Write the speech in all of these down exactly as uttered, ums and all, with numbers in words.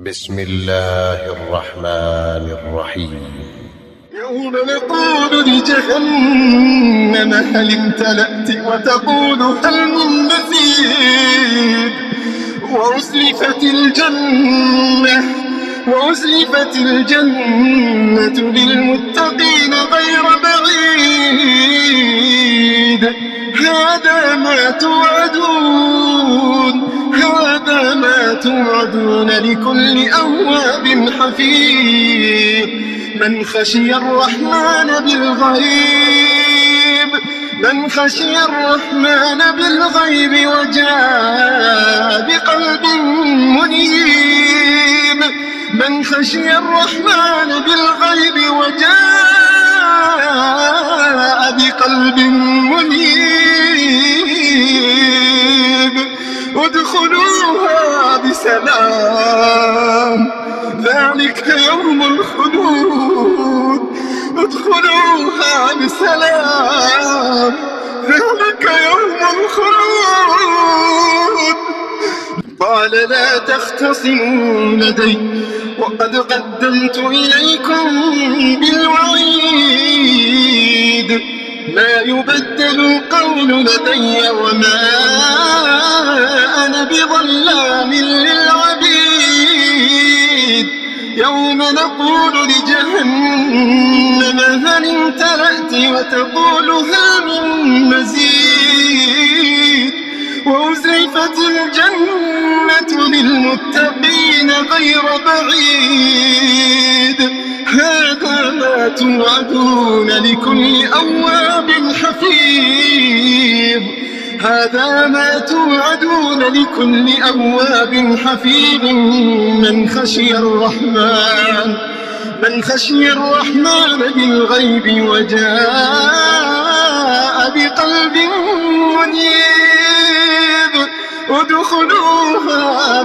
بسم الله الرحمن الرحيم. يوم نقول لجهنم هل امتلأت وتقول هل من مزيد وأزلفت الجنة وأزلفت الجنة للمتقين غير بعيد هذا ما توعدون هذا ما توعدون لكل أواب حفيظ من خشي الرحمن بالغيب من خشي الرحمن بالغيب وجاء بقلب منيب من خشي الرحمن بالغيب وجاء بقلب منيب ادخلوها بسلام ذلك يوم الخلود ادخلوها بسلام ذلك يوم الخلود قال لا تختصموا لدي وقد قدمت إليكم بالوعيد ما يبدل القول لدي وما أنا بظلام للعبيد يوم نقول لجهنم هل امتلأت وتقول هل من مزيد وأزلفت الجنة للمتقين غير بعيد هذا ما توعدون لكل أواب حفيظ هذا ما توعدون لكل أواب حفيظ من خشي الرحمن من خشي الرحمن بالغيب وجاء بقلب منيب ادخلوها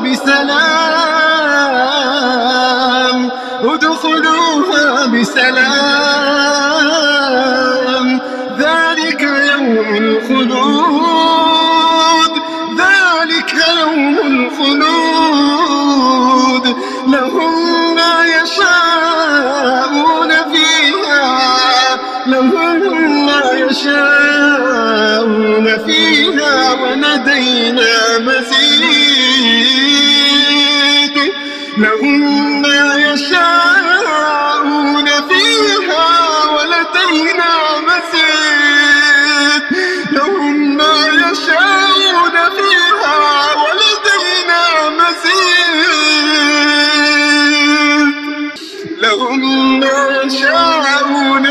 بسلام ادخلوها بسلام ذلك يوم الخلود ذلك يوم الخلود لهم ما يشاءون فيها لهم ما يشاءون فيها ولدينا مزيد لهم ما يشاءون فيها ولدينا مزيد لهم ما يشاءون فيها ولدينا مزيد لهم ما يشاءون